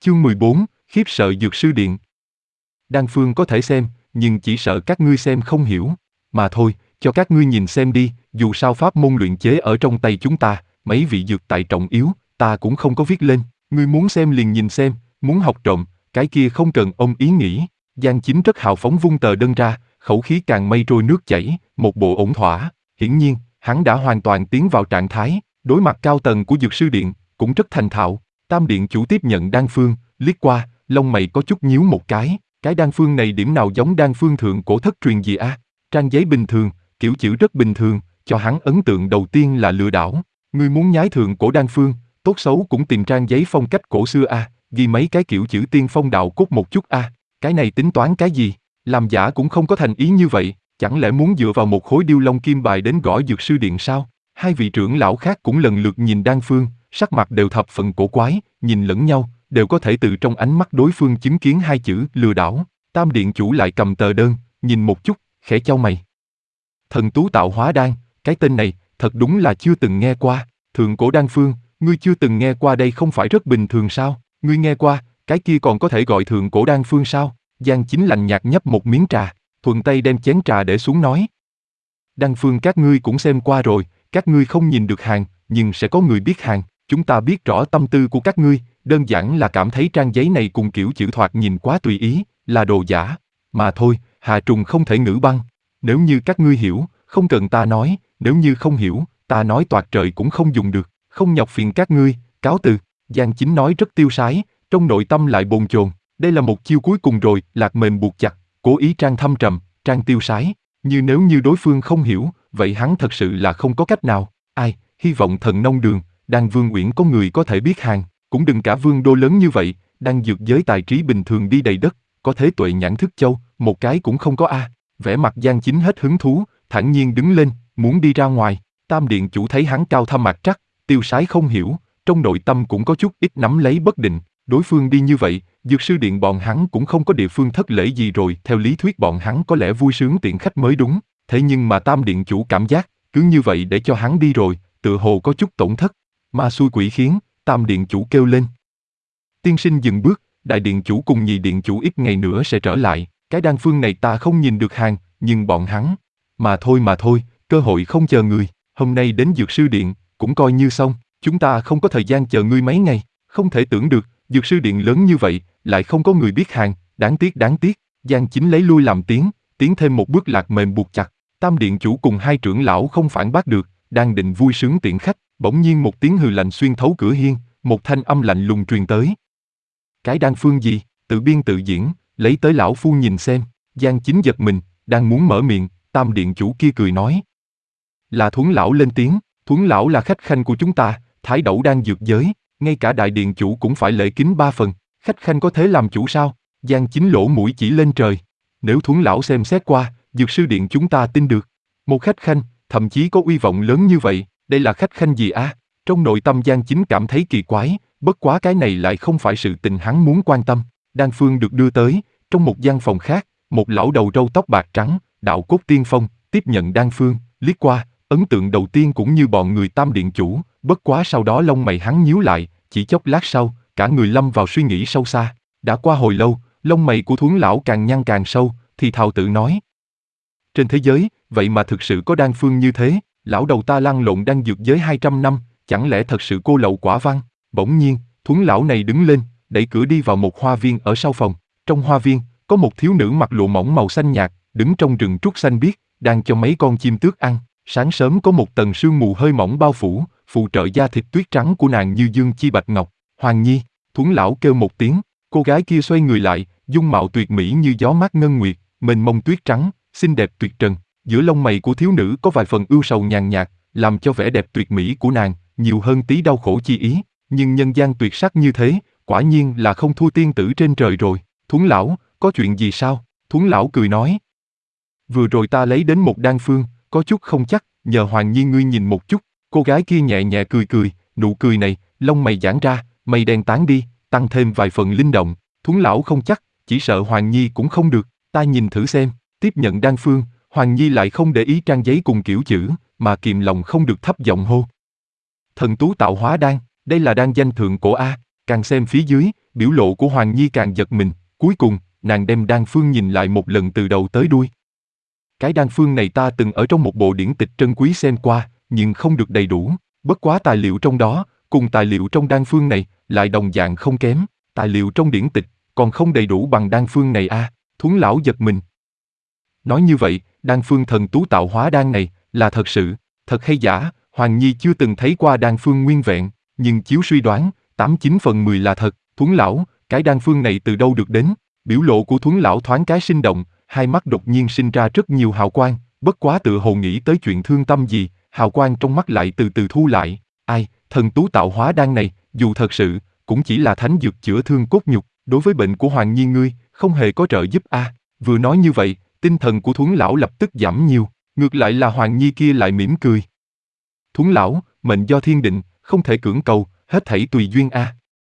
Chương 14, khiếp sợ dược sư điện. Đan phương có thể xem, nhưng chỉ sợ các ngươi xem không hiểu. Mà thôi, cho các ngươi nhìn xem đi, dù sao pháp môn luyện chế ở trong tay chúng ta, mấy vị dược tài trọng yếu, ta cũng không có viết lên. Ngươi muốn xem liền nhìn xem, muốn học trộm, cái kia không cần ông ý nghĩ. Giang Chính rất hào phóng vung tờ đơn ra, khẩu khí càng mây trôi nước chảy, một bộ ổn thỏa. Hiển nhiên, hắn đã hoàn toàn tiến vào trạng thái, đối mặt cao tầng của dược sư điện, cũng rất thành thạo. Tam điện chủ tiếp nhận đan phương, liếc qua, lông mày có chút nhíu một cái đan phương này điểm nào giống đan phương thượng cổ thất truyền gì a? Trang giấy bình thường, kiểu chữ rất bình thường, cho hắn ấn tượng đầu tiên là lừa đảo. Ngươi muốn nhái thượng cổ đan phương, tốt xấu cũng tìm trang giấy phong cách cổ xưa a, ghi mấy cái kiểu chữ tiên phong đạo cốt một chút a. Cái này tính toán cái gì? Làm giả cũng không có thành ý như vậy, chẳng lẽ muốn dựa vào một khối điêu long kim bài đến gõ dược sư điện sao? Hai vị trưởng lão khác cũng lần lượt nhìn đan phương, sắc mặt đều thập phần cổ quái, nhìn lẫn nhau, đều có thể từ trong ánh mắt đối phương chứng kiến hai chữ lừa đảo. Tam điện chủ lại cầm tờ đơn, nhìn một chút, khẽ chau mày. Thần tú tạo hóa đan, cái tên này, thật đúng là chưa từng nghe qua. Thượng cổ đan phương, ngươi chưa từng nghe qua đây không phải rất bình thường sao? Ngươi nghe qua, cái kia còn có thể gọi thượng cổ đan phương sao? Giang Chính lạnh nhạt nhấp một miếng trà, thuận tay đem chén trà để xuống nói. Đan phương các ngươi cũng xem qua rồi, các ngươi không nhìn được hàng, nhưng sẽ có người biết hàng. Chúng ta biết rõ tâm tư của các ngươi, đơn giản là cảm thấy trang giấy này cùng kiểu chữ thoạt nhìn quá tùy ý, là đồ giả. Mà thôi, hà trùng không thể ngữ băng. Nếu như các ngươi hiểu, không cần ta nói, nếu như không hiểu, ta nói toạc trời cũng không dùng được, không nhọc phiền các ngươi, cáo từ. Giang Chính nói rất tiêu sái, trong nội tâm lại bồn chồn. Đây là một chiêu cuối cùng rồi, lạc mềm buộc chặt, cố ý trang thâm trầm, trang tiêu sái. Nếu như đối phương không hiểu, vậy hắn thật sự là không có cách nào. Ai, hy vọng thần nông đường, Đan Vương Uyển có người có thể biết hàng, cũng đừng cả vương đô lớn như vậy, đang dược giới tài trí bình thường đi đầy đất, có thế tuệ nhãn thức châu, một cái cũng không có a. Vẻ mặt Giang Chính hết hứng thú, thản nhiên đứng lên, muốn đi ra ngoài. Tam điện chủ thấy hắn cao thâm mặt trắc, tiêu sái không hiểu, trong nội tâm cũng có chút ít nắm lấy bất định. Đối phương đi như vậy, dược sư điện bọn hắn cũng không có địa phương thất lễ gì rồi, theo lý thuyết bọn hắn có lẽ vui sướng tiện khách mới đúng. Thế nhưng mà tam điện chủ cảm giác, cứ như vậy để cho hắn đi rồi, tựa hồ có chút tổn thất. Ma xui quỷ khiến, tam điện chủ kêu lên. Tiên sinh dừng bước, đại điện chủ cùng nhị điện chủ ít ngày nữa sẽ trở lại, cái đan phương này ta không nhìn được hàng, nhưng bọn hắn. Mà thôi, cơ hội không chờ người, hôm nay đến dược sư điện, cũng coi như xong, chúng ta không có thời gian chờ ngươi mấy ngày, không thể tưởng được, dược sư điện lớn như vậy, lại không có người biết hàng, đáng tiếc. Giang Chính lấy lui làm tiến thêm một bước lạc mềm buộc chặt, tam điện chủ cùng hai trưởng lão không phản bác được, đang định vui sướng tiễn khách, bỗng nhiên một tiếng hừ lạnh xuyên thấu cửa hiên, một thanh âm lạnh lùng truyền tới. Cái đan phương gì, tự biên tự diễn, lấy tới lão phu nhìn xem. Giang Chính giật mình, đang muốn mở miệng, tam điện chủ kia cười nói. Là Thuấn lão lên tiếng, Thuấn lão là khách khanh của chúng ta, thái đẩu đang dược giới, ngay cả đại điện chủ cũng phải lễ kính 3 phần, khách khanh có thế làm chủ sao? Giang Chính lỗ mũi chỉ lên trời. Nếu Thuấn lão xem xét qua, dược sư điện chúng ta tin được. Một khách khanh, thậm chí có uy vọng lớn như vậy, đây là khách khanh gì á? Trong nội tâm Giang Chính cảm thấy kỳ quái, bất quá cái này lại không phải sự tình hắn muốn quan tâm. Đan phương được đưa tới, trong một gian phòng khác, một lão đầu râu tóc bạc trắng, đạo cốt tiên phong, tiếp nhận đan phương, liếc qua, ấn tượng đầu tiên cũng như bọn người tam điện chủ, bất quá sau đó lông mày hắn nhíu lại, chỉ chốc lát sau, cả người lâm vào suy nghĩ sâu xa. Đã qua hồi lâu, lông mày của Thuấn lão càng nhăn càng sâu, thì thào tự nói. Trên thế giới, vậy mà thực sự có đan phương như thế, lão đầu ta lăn lộn đang dược giới 200 năm, chẳng lẽ thật sự cô lậu quả văn? Bỗng nhiên, Thuấn lão này đứng lên, đẩy cửa đi vào một hoa viên ở sau phòng. Trong hoa viên, có một thiếu nữ mặc lụa mỏng màu xanh nhạt, đứng trong rừng trúc xanh biếc, đang cho mấy con chim tước ăn. Sáng sớm có một tầng sương mù hơi mỏng bao phủ, phụ trợ da thịt tuyết trắng của nàng như dương chi bạch ngọc. Hoàng Nhi, Thuấn lão kêu một tiếng, cô gái kia xoay người lại, dung mạo tuyệt mỹ như gió mát ngân nguyệt, mênh mông tuyết trắng, xinh đẹp tuyệt trần. Giữa lông mày của thiếu nữ có vài phần ưu sầu nhàn nhạt, làm cho vẻ đẹp tuyệt mỹ của nàng nhiều hơn tí đau khổ chi ý. Nhưng nhân gian tuyệt sắc như thế, quả nhiên là không thua tiên tử trên trời rồi. Thuấn lão, có chuyện gì sao? Thuấn lão cười nói. Vừa rồi ta lấy đến một đan phương, có chút không chắc, nhờ Hoàng Nhi ngươi nhìn một chút. Cô gái kia nhẹ nhẹ cười, nụ cười này, lông mày giãn ra, mây đen tán đi, tăng thêm vài phần linh động. Thuấn lão không chắc, chỉ sợ Hoàng Nhi cũng không được, ta nhìn thử xem. Tiếp nhận đan phương, Hoàng Nhi lại không để ý trang giấy cùng kiểu chữ, mà kìm lòng không được thấp giọng hô. Thần tú tạo hóa đan, đây là đan danh thượng cổ a. Càng xem phía dưới, biểu lộ của Hoàng Nhi càng giật mình, cuối cùng, nàng đem đan phương nhìn lại một lần từ đầu tới đuôi. Cái đan phương này ta từng ở trong một bộ điển tịch trân quý xem qua, nhưng không được đầy đủ, bất quá tài liệu trong đó, cùng tài liệu trong đan phương này, lại đồng dạng không kém, tài liệu trong điển tịch, còn không đầy đủ bằng đan phương này a. Thuấn lão giật mình. Nói như vậy, đan phương thần tú tạo hóa đan này, là thật sự, thật hay giả, Hoàng Nhi chưa từng thấy qua đan phương nguyên vẹn, nhưng chiếu suy đoán, 89/10 là thật. Thuấn lão, cái đan phương này từ đâu được đến? Biểu lộ của Thuấn lão thoáng cái sinh động, hai mắt đột nhiên sinh ra rất nhiều hào quang, bất quá tựa hồ nghĩ tới chuyện thương tâm gì, hào quang trong mắt lại từ từ thu lại. Ai, thần tú tạo hóa đan này, dù thật sự, cũng chỉ là thánh dược chữa thương cốt nhục, đối với bệnh của Hoàng Nhi ngươi, không hề có trợ giúp a. Vừa nói như vậy, tinh thần của Thuấn lão lập tức giảm nhiều, ngược lại là Hoàng Nhi kia lại mỉm cười. Thuấn lão, mệnh do thiên định, không thể cưỡng cầu, hết thảy tùy duyên a.